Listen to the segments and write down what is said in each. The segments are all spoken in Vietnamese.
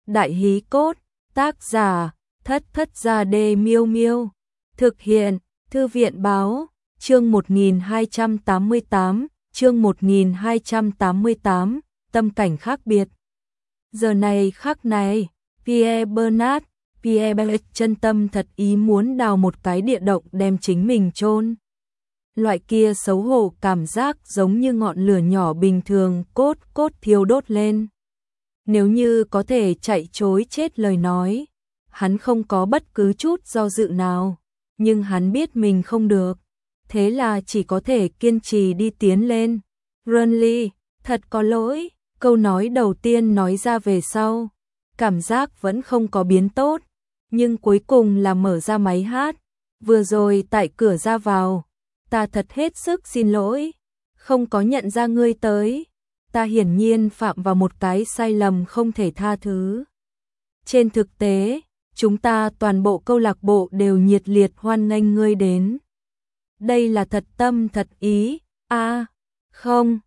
Đại hí cốt, tác giả, Thất Thất Gia Đê Miêu Miêu. Thực hiện, Thư viện báo, chương 1288, tâm cảnh khác biệt. Giờ này khắc này, Pierre Bernard chân tâm thật ý muốn đào một cái địa động đem chính mình chôn. Loại kia xấu hổ cảm giác giống như ngọn lửa nhỏ bình thường cốt thiêu đốt lên. Nếu như có thể chạy trối chết lời nói, hắn không có bất cứ chút do dự nào, nhưng hắn biết mình không được, thế là chỉ có thể kiên trì đi tiến lên. Renly, thật có lỗi, câu nói đầu tiên nói ra về sau, cảm giác vẫn không có biến tốt, nhưng cuối cùng là mở ra máy hát. Vừa rồi tại cửa ra vào, ta thật hết sức xin lỗi, không có nhận ra ngươi tới. Ta hiển nhiên phạm vào một cái sai lầm không thể tha thứ. Trên thực tế, chúng ta toàn bộ câu lạc bộ đều nhiệt liệt hoan nghênh ngươi đến. Đây là thật tâm thật ý. Không,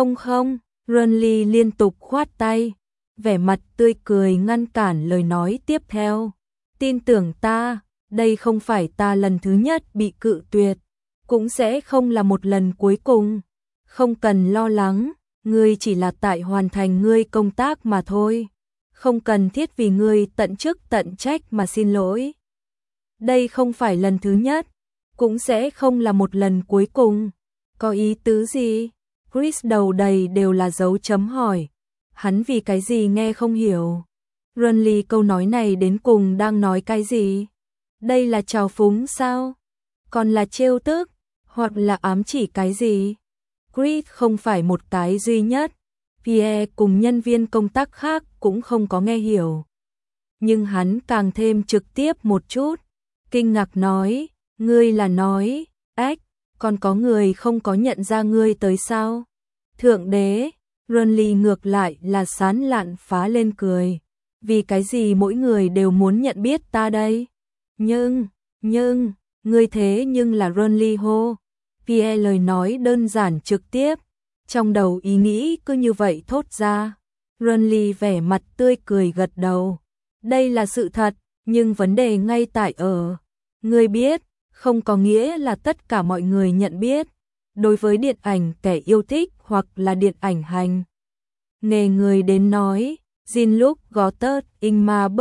Renly liên tục khoát tay, vẻ mặt tươi cười ngăn cản lời nói tiếp theo. Tin tưởng ta, đây không phải ta lần thứ nhất bị cự tuyệt, cũng sẽ không là một lần cuối cùng. Không cần lo lắng, ngươi chỉ là tại hoàn thành ngươi công tác mà thôi, không cần thiết vì ngươi tận chức tận trách mà xin lỗi. Đây không phải lần thứ nhất, cũng sẽ không là một lần cuối cùng. Có ý tứ gì? Chris đầu đầy đều là dấu chấm hỏi. Hắn vì cái gì nghe không hiểu. Renly câu nói này đến cùng đang nói cái gì? Đây là trào phúng sao? Còn là trêu tức? Hoặc là ám chỉ cái gì? Chris không phải một cái duy nhất. Pierre cùng nhân viên công tác khác cũng không có nghe hiểu. Nhưng hắn càng thêm trực tiếp một chút. Kinh ngạc nói, ngươi là nói, còn có người không có nhận ra ngươi tới sao? Thượng đế, Renly ngược lại là sán lạn phá lên cười. Vì cái gì mỗi người đều muốn nhận biết ta đây? Nhưng, ngươi thế nhưng là Renly hô. Pierre lời nói đơn giản trực tiếp, trong đầu ý nghĩ cứ như vậy thốt ra. Renly vẻ mặt tươi cười gật đầu. Đây là sự thật, nhưng vấn đề ngay tại ở. Ngươi biết, không có nghĩa là tất cả mọi người nhận biết. Đối với điện ảnh kẻ yêu thích hoặc là điện ảnh hành nghề người đến nói, Jean-Luc Godard, Ingmar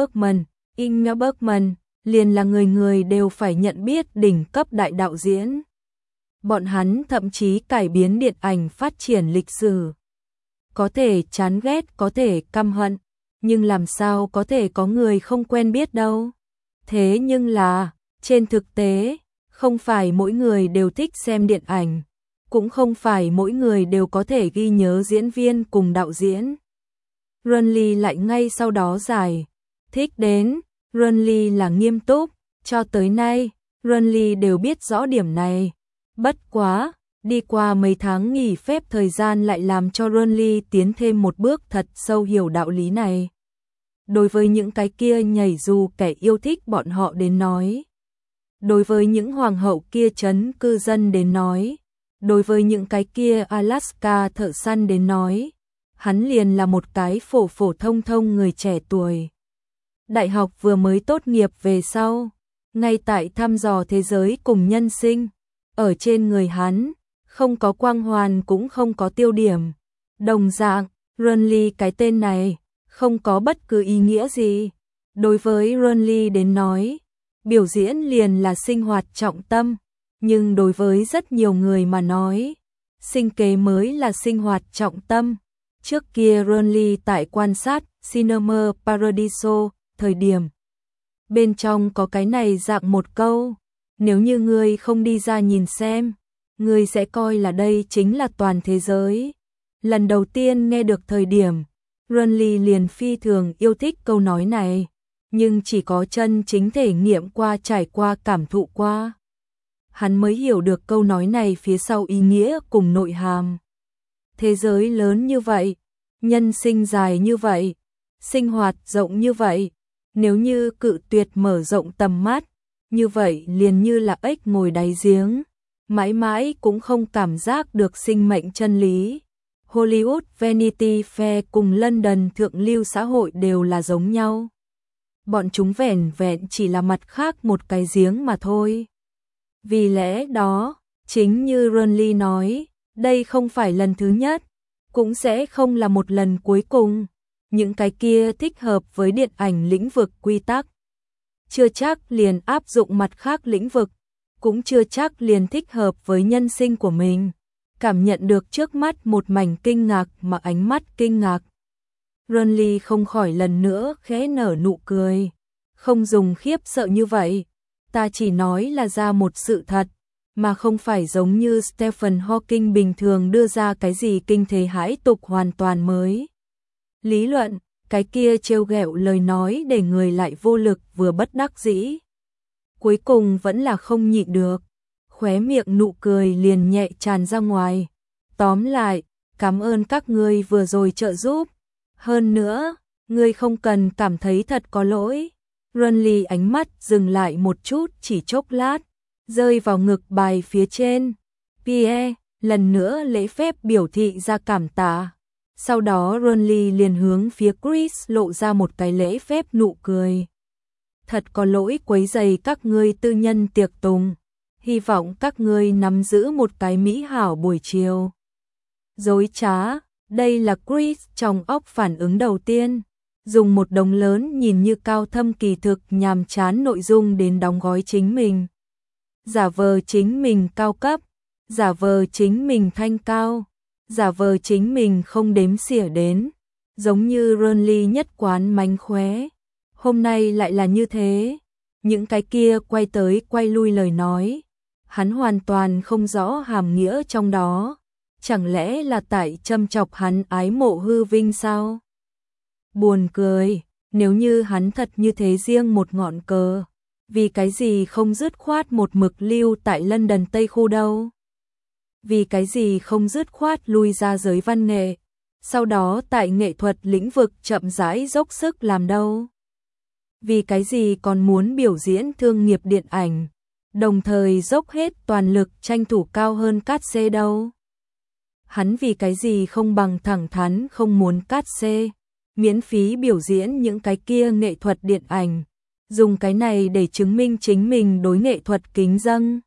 Bergman liền là người đều phải nhận biết đỉnh cấp đại đạo diễn. Bọn hắn thậm chí cải biến điện ảnh phát triển lịch sử. Có thể chán ghét, có thể căm hận, nhưng làm sao có thể có người không quen biết đâu. Thế nhưng là, trên thực tế, không phải mỗi người đều thích xem điện ảnh, cũng không phải mỗi người đều có thể ghi nhớ diễn viên cùng đạo diễn. Renly lại ngay sau đó giải thích đến, Renly là nghiêm túc, cho tới nay, Renly đều biết rõ điểm này. Bất quá, đi qua mấy tháng nghỉ phép thời gian lại làm cho Renly tiến thêm một bước thật sâu hiểu đạo lý này. Đối với những cái kia nhảy dù kẻ yêu thích bọn họ đến nói. Đối với những hoàng hậu kia trấn cư dân đến nói. Đối với những cái kia Alaska thợ săn đến nói. Hắn liền là một cái phổ thông người trẻ tuổi. Đại học vừa mới tốt nghiệp về sau. Ngay tại thăm dò thế giới cùng nhân sinh. Ở trên người hắn, không có quang hoàn cũng không có tiêu điểm. Đồng dạng, Renly cái tên này, không có bất cứ ý nghĩa gì. Đối với Renly đến nói, biểu diễn liền là sinh hoạt trọng tâm. Nhưng đối với rất nhiều người mà nói, sinh kế mới là sinh hoạt trọng tâm. Trước kia Renly tại quan sát Cinema Paradiso, thời điểm. Bên trong có cái này dạng một câu. Nếu như ngươi không đi ra nhìn xem, ngươi sẽ coi là đây chính là toàn thế giới. Lần đầu tiên nghe được thời điểm, Renly liền phi thường yêu thích câu nói này, nhưng chỉ có chân chính thể nghiệm qua, trải qua, cảm thụ qua. Hắn mới hiểu được câu nói này phía sau ý nghĩa cùng nội hàm. Thế giới lớn như vậy, nhân sinh dài như vậy, sinh hoạt rộng như vậy, nếu như cự tuyệt mở rộng tầm mắt, như vậy liền như là ếch ngồi đáy giếng, mãi mãi cũng không cảm giác được sinh mệnh chân lý. Hollywood Vanity Fair cùng London thượng lưu xã hội đều là giống nhau. Bọn chúng vẻn vẹn chỉ là mặt khác một cái giếng mà thôi. Vì lẽ đó, chính như Ronly nói, đây không phải lần thứ nhất, cũng sẽ không là một lần cuối cùng. Những cái kia thích hợp với điện ảnh lĩnh vực quy tắc, chưa chắc liền áp dụng mặt khác lĩnh vực, cũng chưa chắc liền thích hợp với nhân sinh của mình. Cảm nhận được trước mắt một mảnh kinh ngạc mà ánh mắt kinh ngạc. Ronly không khỏi lần nữa khẽ nở nụ cười. Không dùng khiếp sợ như vậy, ta chỉ nói là ra một sự thật, mà không phải giống như Stephen Hawking bình thường đưa ra cái gì kinh thế hãi tục hoàn toàn mới. Lý luận, cái kia trêu ghẹo lời nói để người lại vô lực vừa bất đắc dĩ. Cuối cùng vẫn là không nhịn được, khóe miệng nụ cười liền nhẹ tràn ra ngoài. Tóm lại, cảm ơn các ngươi vừa rồi trợ giúp. Hơn nữa, ngươi không cần cảm thấy thật có lỗi. Ronly ánh mắt dừng lại một chút chỉ chốc lát, rơi vào ngực bài phía trên. Pierre, lần nữa lễ phép biểu thị ra cảm tạ. Sau đó Ronly liền hướng phía Chris lộ ra một cái lễ phép nụ cười. Thật có lỗi quấy rầy các ngươi tư nhân tiệc tùng. Hy vọng các ngươi nắm giữ một cái mỹ hảo buổi chiều. Dối trá, đây là Chris trong óc phản ứng đầu tiên. Dùng một đống lớn nhìn như cao thâm kỳ thực nhàm chán nội dung đến đóng gói chính mình. Giả vờ chính mình cao cấp, giả vờ chính mình thanh cao, giả vờ chính mình không đếm xỉa đến, giống như Ronly nhất quán mánh khóe. Hôm nay lại là như thế, những cái kia quay tới quay lui lời nói, hắn hoàn toàn không rõ hàm nghĩa trong đó, chẳng lẽ là tại châm chọc hắn ái mộ hư vinh sao? Buồn cười, nếu như hắn thật như thế riêng một ngọn cờ, vì cái gì không dứt khoát một mực lưu tại London Tây khu đâu? Vì cái gì không dứt khoát lui ra giới văn nghệ, sau đó tại nghệ thuật lĩnh vực chậm rãi dốc sức làm đâu? Vì cái gì còn muốn biểu diễn thương nghiệp điện ảnh, đồng thời dốc hết toàn lực tranh thủ cao hơn cát xê đâu? Hắn vì cái gì không bằng thẳng thắn không muốn cát xê, miễn phí biểu diễn những cái kia nghệ thuật điện ảnh, dùng cái này để chứng minh chính mình đối nghệ thuật kính dâng.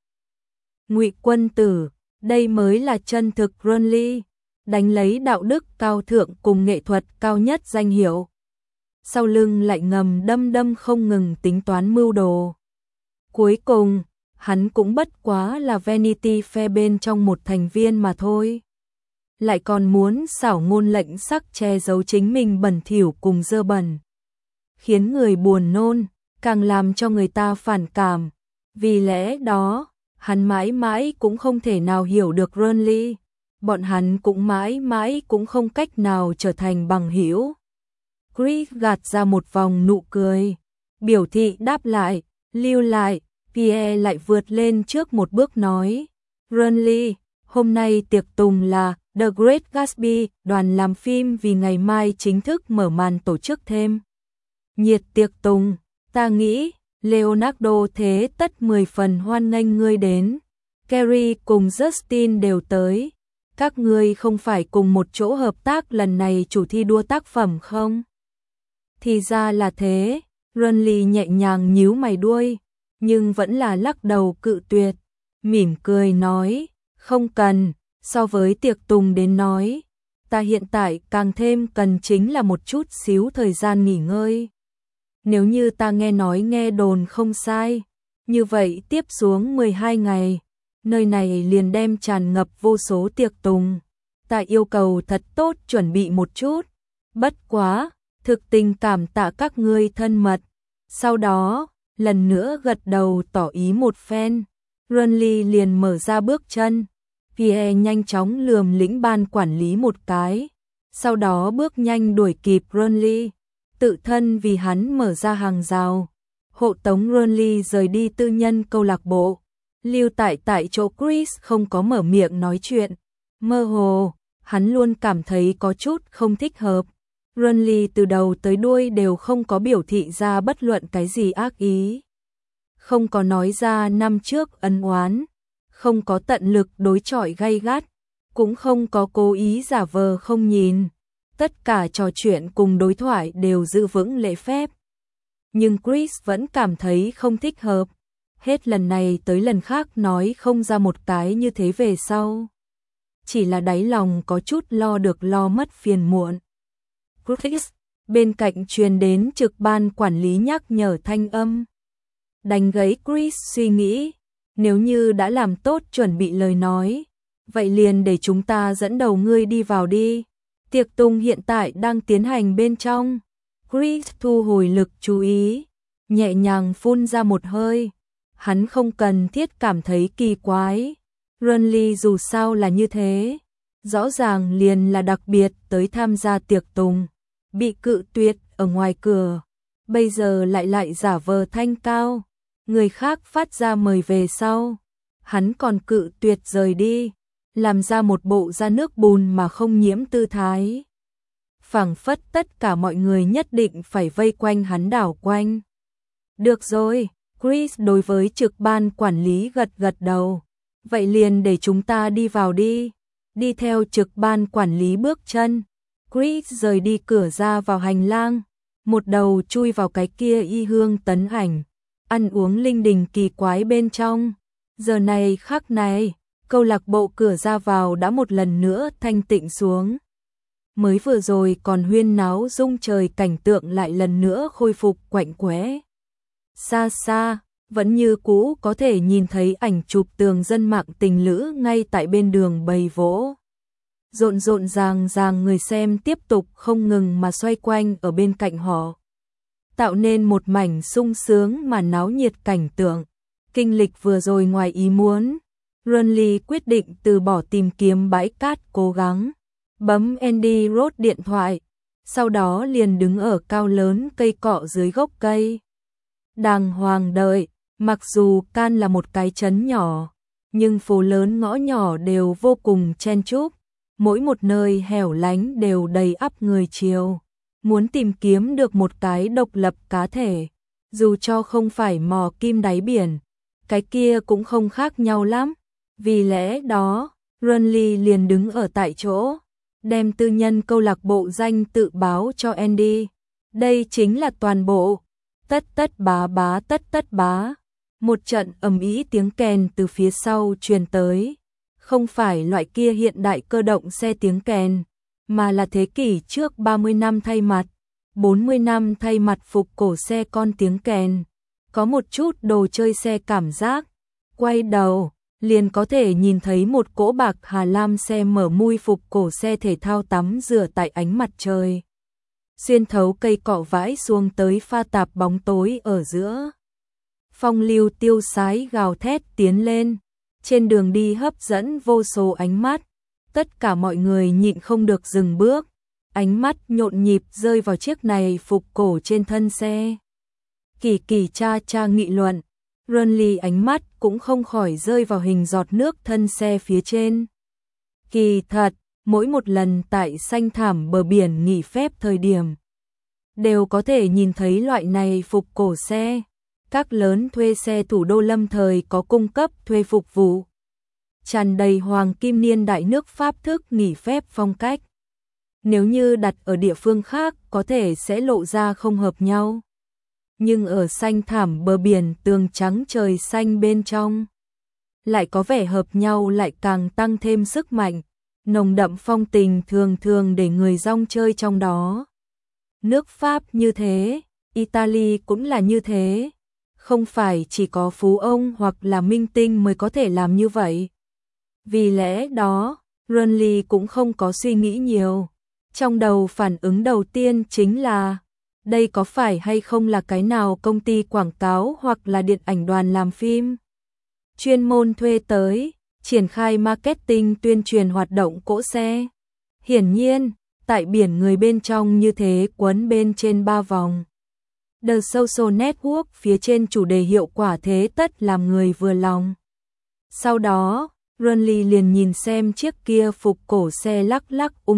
Ngụy Quân Tử, đây mới là chân thực Ronly, đánh lấy đạo đức cao thượng cùng nghệ thuật cao nhất danh hiệu. Sau lưng lại ngầm đâm đâm không ngừng tính toán mưu đồ. Cuối cùng, hắn cũng bất quá là Vanity Fair bên trong một thành viên mà thôi. Lại còn muốn xảo ngôn lệnh sắc che giấu chính mình bẩn thỉu cùng dơ bẩn, khiến người buồn nôn, càng làm cho người ta phản cảm. Vì lẽ đó, hắn mãi mãi cũng không thể nào hiểu được Ronly, bọn hắn cũng mãi mãi cũng không cách nào trở thành bằng hữu. Chris gạt ra một vòng nụ cười, biểu thị đáp lại, lưu lại. Pierre lại vượt lên trước một bước nói, Ronly, hôm nay tiệc tùng là The Great Gatsby, đoàn làm phim vì ngày mai chính thức mở màn tổ chức thêm nhiệt tiệc tùng, ta nghĩ Leonardo thế tất 10 phần hoan nghênh ngươi đến. Carrie cùng Justin đều tới. Các ngươi không phải cùng một chỗ hợp tác lần này chủ thi đua tác phẩm không? Thì ra là thế, Ronly nhẹ nhàng nhíu mày đuôi, nhưng vẫn là lắc đầu cự tuyệt, mỉm cười nói, không cần, so với tiệc tùng đến nói, ta hiện tại càng thêm cần chính là một chút xíu thời gian nghỉ ngơi. Nếu như ta nghe nói nghe đồn không sai, như vậy tiếp xuống 12 ngày, nơi này liền đem tràn ngập vô số tiệc tùng. Ta yêu cầu thật tốt chuẩn bị một chút. Bất quá, thực tình cảm tạ các ngươi thân mật. Sau đó, lần nữa gật đầu tỏ ý một phen. Ronly liền mở ra bước chân. Pierre nhanh chóng lườm lĩnh ban quản lý một cái. Sau đó bước nhanh đuổi kịp Ronly, tự thân vì hắn mở ra hàng rào, hộ tống Ronly rời đi tư nhân câu lạc bộ. Lưu tại chỗ Chris không có mở miệng nói chuyện, mơ hồ, hắn luôn cảm thấy có chút không thích hợp. Ronly từ đầu tới đuôi đều không có biểu thị ra bất luận cái gì ác ý, không có nói ra năm trước ân oán, không có tận lực đối chọi gay gắt, cũng không có cố ý giả vờ không nhìn. Tất cả trò chuyện cùng đối thoại đều giữ vững lễ phép. Nhưng Chris vẫn cảm thấy không thích hợp. Hết lần này tới lần khác nói không ra một cái như thế về sau. Chỉ là đáy lòng có chút lo được lo mất phiền muộn. Chris, bên cạnh truyền đến trực ban quản lý nhắc nhở thanh âm. Đánh gãy Chris suy nghĩ, nếu như đã làm tốt chuẩn bị lời nói, vậy liền để chúng ta dẫn đầu ngươi đi vào đi. Tiệc tùng hiện tại đang tiến hành bên trong. Chris thu hồi lực chú ý, nhẹ nhàng phun ra một hơi. Hắn không cần thiết cảm thấy kỳ quái. Renly dù sao là như thế. Rõ ràng liền là đặc biệt tới tham gia tiệc tùng. Bị cự tuyệt ở ngoài cửa. Bây giờ lại giả vờ thanh cao. Người khác phát ra mời về sau. Hắn còn cự tuyệt rời đi. Làm ra một bộ da nước bùn mà không nhiễm tư thái. Phảng phất tất cả mọi người nhất định phải vây quanh hắn đảo quanh. Được rồi, Chris đối với trực ban quản lý gật gật đầu. Vậy liền để chúng ta đi vào đi. Đi theo trực ban quản lý bước chân. Chris rời đi cửa ra vào hành lang. Một đầu chui vào cái kia y hương tấn ảnh. Ăn uống linh đình kỳ quái bên trong. Giờ này khắc này, câu lạc bộ cửa ra vào đã một lần nữa thanh tịnh xuống. Mới vừa rồi còn huyên náo rung trời cảnh tượng lại lần nữa khôi phục quạnh quẽ. Xa xa, vẫn như cũ có thể nhìn thấy ảnh chụp tường dân mạng tình lữ ngay tại bên đường bày vỗ. Rộn ràng người xem tiếp tục không ngừng mà xoay quanh ở bên cạnh họ. Tạo nên một mảnh sung sướng mà náo nhiệt cảnh tượng. Kinh lịch vừa rồi ngoài ý muốn. Renly quyết định từ bỏ tìm kiếm bãi cát cố gắng. Bấm Andy Road điện thoại. Sau đó liền đứng ở cao lớn cây cọ dưới gốc cây. Đàng hoàng đợi. Mặc dù Can là một cái trấn nhỏ, nhưng phố lớn ngõ nhỏ đều vô cùng chen chúc, mỗi một nơi hẻo lánh đều đầy ắp người chiều. Muốn tìm kiếm được một cái độc lập cá thể, dù cho không phải mò kim đáy biển, cái kia cũng không khác nhau lắm. Vì lẽ đó, Renly liền đứng ở tại chỗ, đem tư nhân câu lạc bộ danh tự báo cho Andy. Đây chính là toàn bộ. Tất tất bá. Một trận ầm ĩ tiếng kèn từ phía sau truyền tới, không phải loại kia hiện đại cơ động xe tiếng kèn, mà là thế kỷ trước 30 năm thay mặt, 40 năm thay mặt phục cổ xe con tiếng kèn, có một chút đồ chơi xe cảm giác. Quay đầu, liền có thể nhìn thấy một cỗ bạc hà lam xe mở mui phục cổ xe thể thao tắm rửa tại ánh mặt trời. Xuyên thấu cây cọ vãi xuống tới pha tạp bóng tối ở giữa. Phong lưu tiêu sái gào thét tiến lên, trên đường đi hấp dẫn vô số ánh mắt, tất cả mọi người nhịn không được dừng bước, ánh mắt nhộn nhịp rơi vào chiếc này phục cổ trên thân xe. Kỳ cha nghị luận, Renly ánh mắt cũng không khỏi rơi vào hình giọt nước thân xe phía trên. Kỳ thật, mỗi một lần tại xanh thảm bờ biển nghỉ phép thời điểm, đều có thể nhìn thấy loại này phục cổ xe. Các lớn thuê xe thủ đô lâm thời có cung cấp thuê phục vụ. Tràn đầy hoàng kim niên đại nước Pháp thức nghỉ phép phong cách. Nếu như đặt ở địa phương khác có thể sẽ lộ ra không hợp nhau. Nhưng ở xanh thảm bờ biển tường trắng trời xanh bên trong, lại có vẻ hợp nhau, lại càng tăng thêm sức mạnh. Nồng đậm phong tình thường để người rong chơi trong đó. Nước Pháp như thế, Italy cũng là như thế. Không phải chỉ có phú ông hoặc là minh tinh mới có thể làm như vậy. Vì lẽ đó, Renly cũng không có suy nghĩ nhiều. Trong đầu phản ứng đầu tiên chính là, đây có phải hay không là cái nào công ty quảng cáo hoặc là điện ảnh đoàn làm phim chuyên môn thuê tới, triển khai marketing tuyên truyền hoạt động cỗ xe. Hiển nhiên, tại biển người bên trong như thế quấn bên trên 3 vòng. The Social Network phía trên chủ đề hiệu quả thế tất làm người vừa lòng. Sau đó, Renly liền nhìn xem chiếc kia phục cổ xe lắc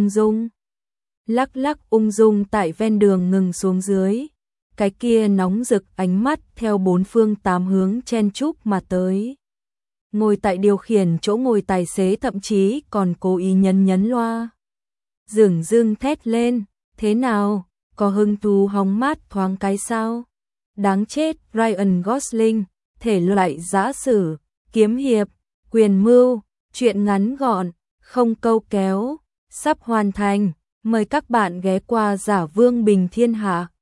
lắc ung dung tại ven đường ngừng xuống dưới. Cái kia nóng rực ánh mắt theo bốn phương tám hướng chen chúc mà tới. ngồi tại điều khiển chỗ ngồi tài xế thậm chí còn cố ý nhấn loa. Dửng dưng thét lên, thế nào, có hứng thú hóng mát thoáng cái sao? Đáng chết, Ryan Gosling, thể loại giã sử, kiếm hiệp, quyền mưu, truyện ngắn gọn, không câu kéo, sắp hoàn thành, mời các bạn ghé qua Giả Vương Bình Thiên Hạ.